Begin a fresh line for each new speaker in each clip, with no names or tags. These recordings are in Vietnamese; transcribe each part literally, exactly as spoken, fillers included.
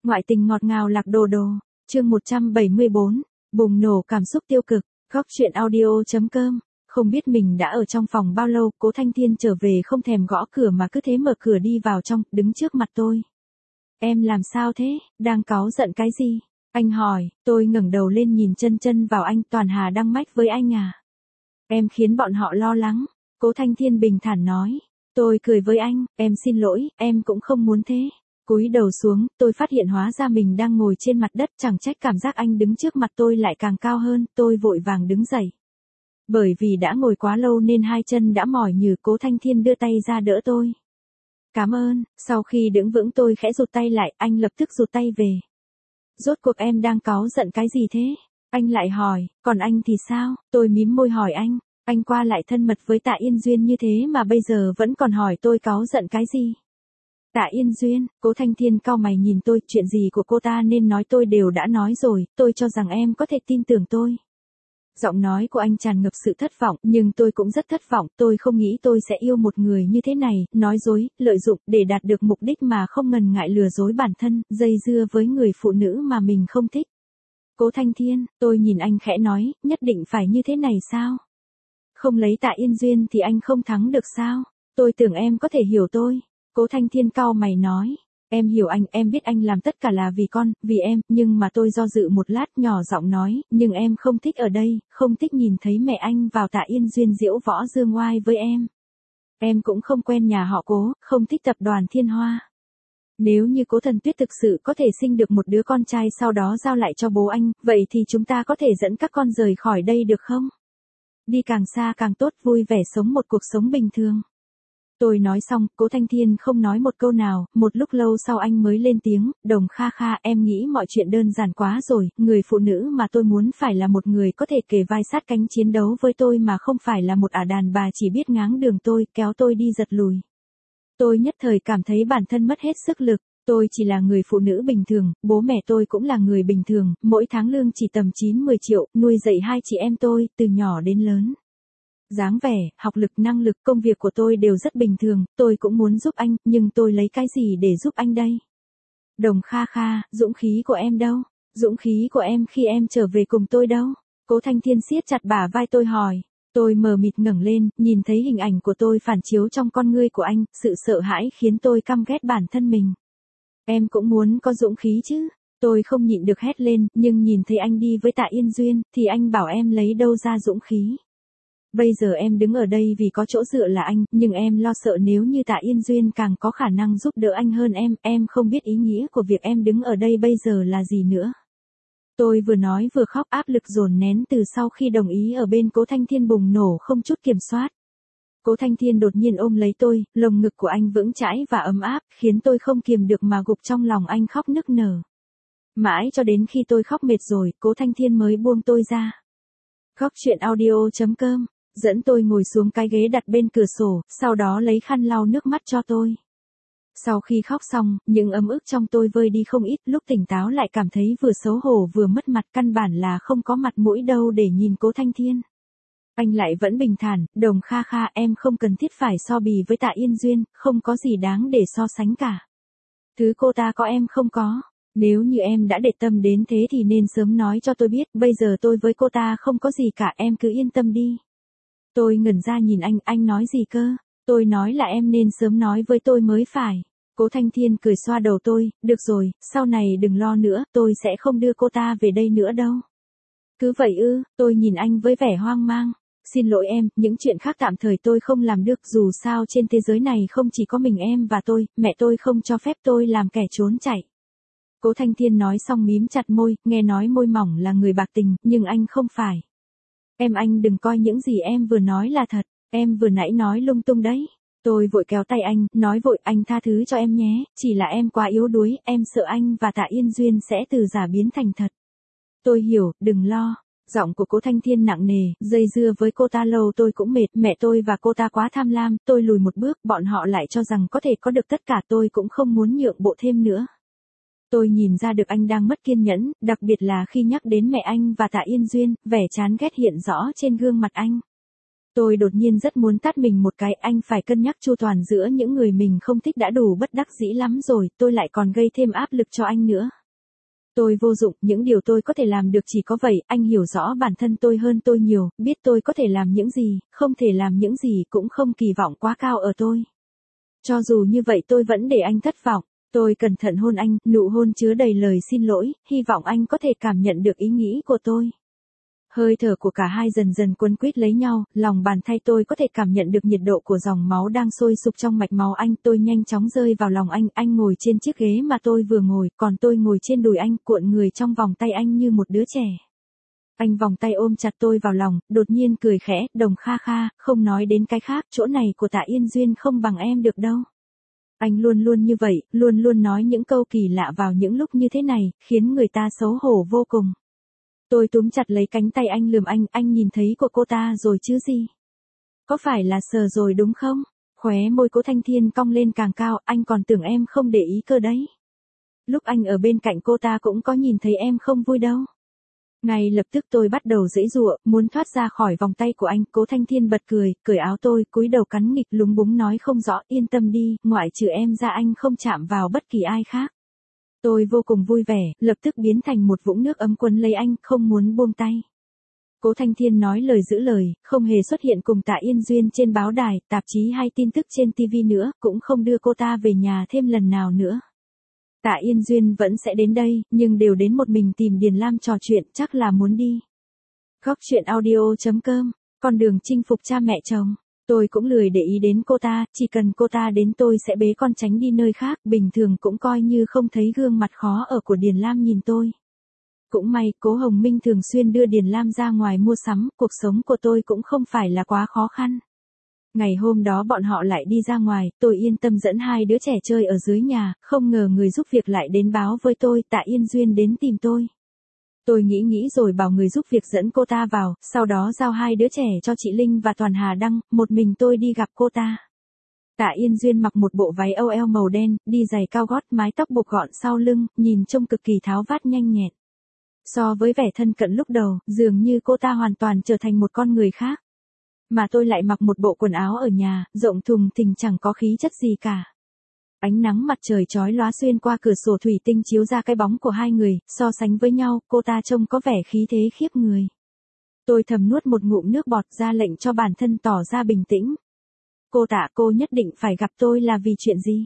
Ngoại tình ngọt ngào lạc đồ đồ, chương một trăm bảy mươi bốn, bùng nổ cảm xúc tiêu cực, góc truyện audio.com. Không biết mình đã ở trong phòng bao lâu, Cố Thanh Thiên trở về không thèm gõ cửa mà cứ thế mở cửa đi vào trong, đứng trước mặt tôi. Em làm sao thế, đang cáu giận cái gì? Anh hỏi, tôi ngẩng đầu lên nhìn chân chân vào anh. Toàn Hà đang mách với anh à? Em khiến bọn họ lo lắng. Cố Thanh Thiên bình thản nói. Tôi cười với anh, em xin lỗi, em cũng không muốn thế. Cúi đầu xuống, tôi phát hiện hóa ra mình đang ngồi trên mặt đất, chẳng trách cảm giác anh đứng trước mặt tôi lại càng cao hơn. Tôi vội vàng đứng dậy. Bởi vì đã ngồi quá lâu nên hai chân đã mỏi nhừ. Cố Thanh Thiên đưa tay ra đỡ tôi. Cảm ơn. Sau khi đứng vững tôi khẽ rụt tay lại, anh lập tức rụt tay về. Rốt cuộc em đang cáu giận cái gì thế? Anh lại hỏi, còn anh thì sao? Tôi mím môi hỏi anh. Anh qua lại thân mật với Tạ Yên Duyên như thế mà bây giờ vẫn còn hỏi tôi cáu giận cái gì? Tạ Yên Duyên, Cố Thanh Thiên cau mày nhìn tôi, chuyện gì của cô ta nên nói tôi đều đã nói rồi, tôi cho rằng em có thể tin tưởng tôi. Giọng nói của anh tràn ngập sự thất vọng, nhưng tôi cũng rất thất vọng, tôi không nghĩ tôi sẽ yêu một người như thế này, nói dối, lợi dụng, để đạt được mục đích mà không ngần ngại lừa dối bản thân, dây dưa với người phụ nữ mà mình không thích. Cố Thanh Thiên, tôi nhìn anh khẽ nói, nhất định phải như thế này sao? Không lấy Tạ Yên Duyên thì anh không thắng được sao? Tôi tưởng em có thể hiểu tôi. Cố Thanh Thiên cau mày nói. Em hiểu anh, em biết anh làm tất cả là vì con, vì em, nhưng mà tôi do dự một lát nhỏ giọng nói, nhưng em không thích ở đây, không thích nhìn thấy mẹ anh vào Tạ Yên Duyên diễu võ dương oai với em. Em cũng không quen nhà họ Cố, không thích tập đoàn Thiên Hoa. Nếu như Cố Thần Tuyết thực sự có thể sinh được một đứa con trai sau đó giao lại cho bố anh, vậy thì chúng ta có thể dẫn các con rời khỏi đây được không? Đi càng xa càng tốt, vui vẻ sống một cuộc sống bình thường. Tôi nói xong, Cố Thanh Thiên không nói một câu nào, một lúc lâu sau anh mới lên tiếng, Đồng Kha Kha, em nghĩ mọi chuyện đơn giản quá rồi, người phụ nữ mà tôi muốn phải là một người có thể kề vai sát cánh chiến đấu với tôi mà không phải là một ả đàn bà chỉ biết ngáng đường tôi, kéo tôi đi giật lùi. Tôi nhất thời cảm thấy bản thân mất hết sức lực. Tôi chỉ là người phụ nữ bình thường, bố mẹ tôi cũng là người bình thường, mỗi tháng lương chỉ tầm chín mười triệu, nuôi dạy hai chị em tôi, từ nhỏ đến lớn. Dáng vẻ, học lực, năng lực, công việc của tôi đều rất bình thường, tôi cũng muốn giúp anh, nhưng tôi lấy cái gì để giúp anh đây? Đồng Kha Kha, dũng khí của em đâu? Dũng khí của em khi em trở về cùng tôi đâu? Cố Thanh Thiên siết chặt bả vai tôi hỏi. Tôi mờ mịt ngẩng lên, nhìn thấy hình ảnh của tôi phản chiếu trong con ngươi của anh, sự sợ hãi khiến tôi căm ghét bản thân mình. Em cũng muốn có dũng khí chứ? Tôi không nhịn được hét lên, nhưng nhìn thấy anh đi với Tạ Yên Duyên, thì anh bảo em lấy đâu ra dũng khí. Bây giờ em đứng ở đây vì có chỗ dựa là anh, nhưng em lo sợ nếu như Tạ Yên Duyên càng có khả năng giúp đỡ anh hơn em, em không biết ý nghĩa của việc em đứng ở đây bây giờ là gì nữa. Tôi vừa nói vừa khóc, áp lực dồn nén từ sau khi đồng ý ở bên Cố Thanh Thiên bùng nổ không chút kiểm soát. Cố Thanh Thiên đột nhiên ôm lấy tôi, lồng ngực của anh vững chãi và ấm áp, khiến tôi không kiềm được mà gục trong lòng anh khóc nức nở. Mãi cho đến khi tôi khóc mệt rồi, Cố Thanh Thiên mới buông tôi ra. Góc truyện audio.com, dẫn tôi ngồi xuống cái ghế đặt bên cửa sổ, sau đó lấy khăn lau nước mắt cho tôi. Sau khi khóc xong, những ấm ức trong tôi vơi đi không ít, lúc tỉnh táo lại cảm thấy vừa xấu hổ vừa mất mặt, căn bản là không có mặt mũi đâu để nhìn Cố Thanh Thiên. Anh lại vẫn bình thản, Đồng Kha Kha, em không cần thiết phải so bì với Tạ Yên Duyên, không có gì đáng để so sánh cả. Thứ cô ta có em không có. Nếu như em đã để tâm đến thế thì nên sớm nói cho tôi biết, bây giờ tôi với cô ta không có gì cả, em cứ yên tâm đi. Tôi ngẩn ra nhìn anh, anh nói gì cơ? Tôi nói là em nên sớm nói với tôi mới phải. Cố Thanh Thiên cười xoa đầu tôi, được rồi, sau này đừng lo nữa, tôi sẽ không đưa cô ta về đây nữa đâu. Cứ vậy ư? Tôi nhìn anh với vẻ hoang mang. Xin lỗi em, những chuyện khác tạm thời tôi không làm được, dù sao trên thế giới này không chỉ có mình em và tôi, mẹ tôi không cho phép tôi làm kẻ trốn chạy. Cố Thanh Thiên nói xong mím chặt môi, nghe nói môi mỏng là người bạc tình, nhưng anh không phải. Em anh đừng coi những gì em vừa nói là thật, em vừa nãy nói lung tung đấy. Tôi vội kéo tay anh, nói vội, anh tha thứ cho em nhé, chỉ là em quá yếu đuối, em sợ anh và Tạ Yên Duyên sẽ từ giả biến thành thật. Tôi hiểu, đừng lo. Giọng của Cố Thanh Thiên nặng nề, dây dưa với cô ta lâu tôi cũng mệt, mẹ tôi và cô ta quá tham lam, tôi lùi một bước, bọn họ lại cho rằng có thể có được tất cả, tôi cũng không muốn nhượng bộ thêm nữa. Tôi nhìn ra được anh đang mất kiên nhẫn, đặc biệt là khi nhắc đến mẹ anh và Tạ Yên Duyên, vẻ chán ghét hiện rõ trên gương mặt anh. Tôi đột nhiên rất muốn tát mình một cái, anh phải cân nhắc chu toàn giữa những người mình không thích đã đủ bất đắc dĩ lắm rồi, tôi lại còn gây thêm áp lực cho anh nữa. Tôi vô dụng, những điều tôi có thể làm được chỉ có vậy, anh hiểu rõ bản thân tôi hơn tôi nhiều, biết tôi có thể làm những gì, không thể làm những gì cũng không kỳ vọng quá cao ở tôi. Cho dù như vậy tôi vẫn để anh thất vọng. Tôi cẩn thận hôn anh, nụ hôn chứa đầy lời xin lỗi, hy vọng anh có thể cảm nhận được ý nghĩ của tôi. Hơi thở của cả hai dần dần quấn quýt lấy nhau, lòng bàn tay tôi có thể cảm nhận được nhiệt độ của dòng máu đang sôi sục trong mạch máu anh. Tôi nhanh chóng rơi vào lòng anh, anh ngồi trên chiếc ghế mà tôi vừa ngồi, còn tôi ngồi trên đùi anh, cuộn người trong vòng tay anh như một đứa trẻ. Anh vòng tay ôm chặt tôi vào lòng, đột nhiên cười khẽ, Đồng Kha Kha, không nói đến cái khác, chỗ này của Tạ Yên Duyên không bằng em được đâu. Anh luôn luôn như vậy, luôn luôn nói những câu kỳ lạ vào những lúc như thế này, khiến người ta xấu hổ vô cùng. Tôi túm chặt lấy cánh tay anh lườm anh, anh nhìn thấy của cô ta rồi chứ gì? Có phải là sờ rồi đúng không? Khóe môi Cố Thanh Thiên cong lên càng cao, anh còn tưởng em không để ý cơ đấy. Lúc anh ở bên cạnh cô ta cũng có nhìn thấy em không vui đâu. Ngay lập tức tôi bắt đầu giãy giụa, muốn thoát ra khỏi vòng tay của anh. Cố Thanh Thiên bật cười, cởi áo tôi, cúi đầu cắn nghịch lúng búng nói không rõ, yên tâm đi, ngoại trừ em ra anh không chạm vào bất kỳ ai khác. Tôi vô cùng vui vẻ, lập tức biến thành một vũng nước ấm quấn lấy anh, không muốn buông tay. Cố Thanh Thiên nói lời giữ lời, không hề xuất hiện cùng Tạ Yên Duyên trên báo đài, tạp chí hay tin tức trên ti vi nữa, cũng không đưa cô ta về nhà thêm lần nào nữa. Tạ Yên Duyên vẫn sẽ đến đây, nhưng đều đến một mình tìm Điền Lam trò chuyện, chắc là muốn đi. Góc truyện audio chấm com, con đường chinh phục cha mẹ chồng. Tôi cũng lười để ý đến cô ta, chỉ cần cô ta đến tôi sẽ bế con tránh đi nơi khác, bình thường cũng coi như không thấy gương mặt khó ở của Điền Lam nhìn tôi. Cũng may, Cố Hồng Minh thường xuyên đưa Điền Lam ra ngoài mua sắm, cuộc sống của tôi cũng không phải là quá khó khăn. Ngày hôm đó bọn họ lại đi ra ngoài, tôi yên tâm dẫn hai đứa trẻ chơi ở dưới nhà, không ngờ người giúp việc lại đến báo với tôi, Tạ Yên Duyên đến tìm tôi. Tôi nghĩ nghĩ rồi bảo người giúp việc dẫn cô ta vào, sau đó giao hai đứa trẻ cho chị Linh và Toàn Hà Đăng, một mình tôi đi gặp cô ta. Tạ Yên Duyên mặc một bộ váy ô eo màu đen, đi giày cao gót, mái tóc buộc gọn sau lưng, nhìn trông cực kỳ tháo vát nhanh nhẹn. So với vẻ thân cận lúc đầu, dường như cô ta hoàn toàn trở thành một con người khác. Mà tôi lại mặc một bộ quần áo ở nhà, rộng thùng thình chẳng có khí chất gì cả. Ánh nắng mặt trời chói lóa xuyên qua cửa sổ thủy tinh chiếu ra cái bóng của hai người, so sánh với nhau, cô ta trông có vẻ khí thế khiếp người. Tôi thầm nuốt một ngụm nước bọt ra lệnh cho bản thân tỏ ra bình tĩnh. Cô Tạ, cô nhất định phải gặp tôi là vì chuyện gì?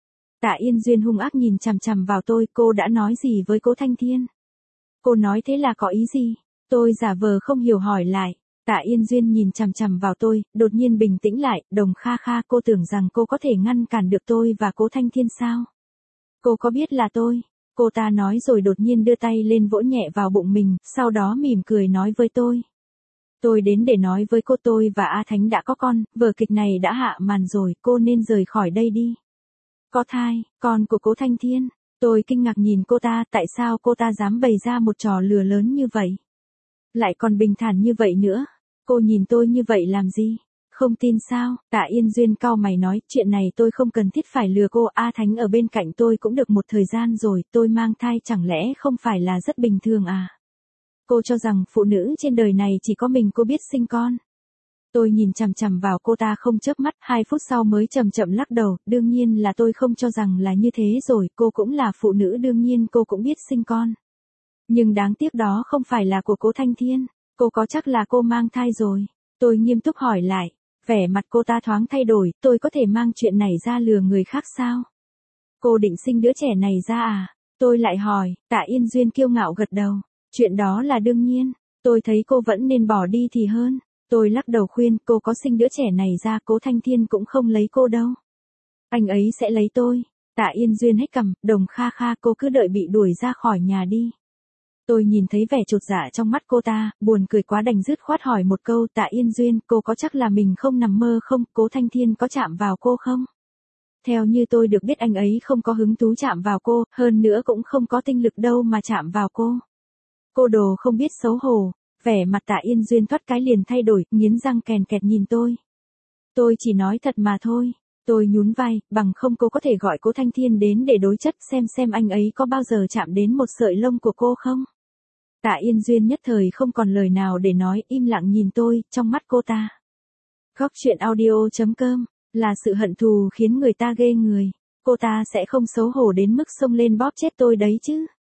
Tạ Yên Duyên hung ác nhìn chằm chằm vào tôi, cô đã nói gì với Cố Thanh Thiên? Cô nói thế là có ý gì? Tôi giả vờ không hiểu hỏi lại. Tạ Yên Duyên nhìn chằm chằm vào tôi, đột nhiên bình tĩnh lại, Đồng Kha Kha, cô tưởng rằng cô có thể ngăn cản được tôi và Cố Thanh Thiên sao? Cô có biết là tôi? Cô ta nói rồi đột nhiên đưa tay lên vỗ nhẹ vào bụng mình, sau đó mỉm cười nói với tôi. Tôi đến để nói với cô, tôi và A Thánh đã có con, vở kịch này đã hạ màn rồi, cô nên rời khỏi đây đi. Có thai, con của Cố Thanh Thiên. Tôi kinh ngạc nhìn cô ta, tại sao cô ta dám bày ra một trò lừa lớn như vậy? Lại còn bình thản như vậy nữa. Cô nhìn tôi như vậy làm gì? Không tin sao? Tạ Yên Duyên cau mày nói, chuyện này tôi không cần thiết phải lừa cô, A Thánh ở bên cạnh tôi cũng được một thời gian rồi, tôi mang thai chẳng lẽ không phải là rất bình thường à? Cô cho rằng phụ nữ trên đời này chỉ có mình cô biết sinh con. Tôi nhìn chằm chằm vào cô ta không chớp mắt, hai phút sau mới chậm chậm lắc đầu, đương nhiên là tôi không cho rằng là như thế rồi, cô cũng là phụ nữ, đương nhiên cô cũng biết sinh con. Nhưng đáng tiếc đó không phải là của Cố Thanh Thiên, cô có chắc là cô mang thai rồi? Tôi nghiêm túc hỏi lại, vẻ mặt cô ta thoáng thay đổi, tôi có thể mang chuyện này ra lừa người khác sao? Cô định sinh đứa trẻ này ra à? Tôi lại hỏi, Tạ Yên Duyên kiêu ngạo gật đầu, chuyện đó là đương nhiên, tôi thấy cô vẫn nên bỏ đi thì hơn. Tôi lắc đầu khuyên, cô có sinh đứa trẻ này ra, Cố Thanh Thiên cũng không lấy cô đâu. Anh ấy sẽ lấy tôi. Tạ Yên Duyên hét cằm, Đồng Kha Kha, cô cứ đợi bị đuổi ra khỏi nhà đi. Tôi nhìn thấy vẻ chột dạ trong mắt cô ta, buồn cười quá đành dứt khoát hỏi một câu, Tạ Yên Duyên, cô có chắc là mình không nằm mơ không, Cố Thanh Thiên có chạm vào cô không? Theo như tôi được biết anh ấy không có hứng thú chạm vào cô, hơn nữa cũng không có tinh lực đâu mà chạm vào cô. Cô đồ không biết xấu hổ. Vẻ mặt Tạ Yên Duyên thoát cái liền thay đổi, nghiến răng kèn kẹt nhìn tôi. Tôi chỉ nói thật mà thôi. Tôi nhún vai, bằng không cô có thể gọi Cố Thanh Thiên đến để đối chất xem xem anh ấy có bao giờ chạm đến một sợi lông của cô không? Tạ Yên Duyên nhất thời không còn lời nào để nói, im lặng nhìn tôi, trong mắt cô ta. Góc truyện audio chấm com, là sự hận thù khiến người ta ghê người. Cô ta sẽ không xấu hổ đến mức xông lên bóp chết tôi đấy chứ.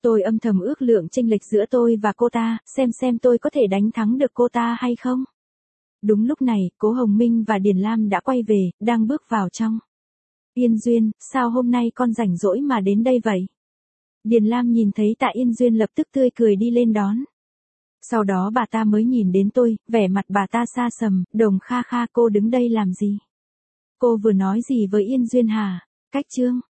Tôi âm thầm ước lượng chênh lệch giữa tôi và cô ta, xem xem tôi có thể đánh thắng được cô ta hay không. Đúng lúc này, Cố Hồng Minh và Điền Lam đã quay về, đang bước vào trong. Yên Duyên, sao hôm nay con rảnh rỗi mà đến đây vậy? Điền Lam nhìn thấy Tạ Yên Duyên lập tức tươi cười đi lên đón. Sau đó bà ta mới nhìn đến tôi, vẻ mặt bà ta xa sầm, Đồng Kha Kha cô đứng đây làm gì? Cô vừa nói gì với Yên Duyên hả? Cách Trương,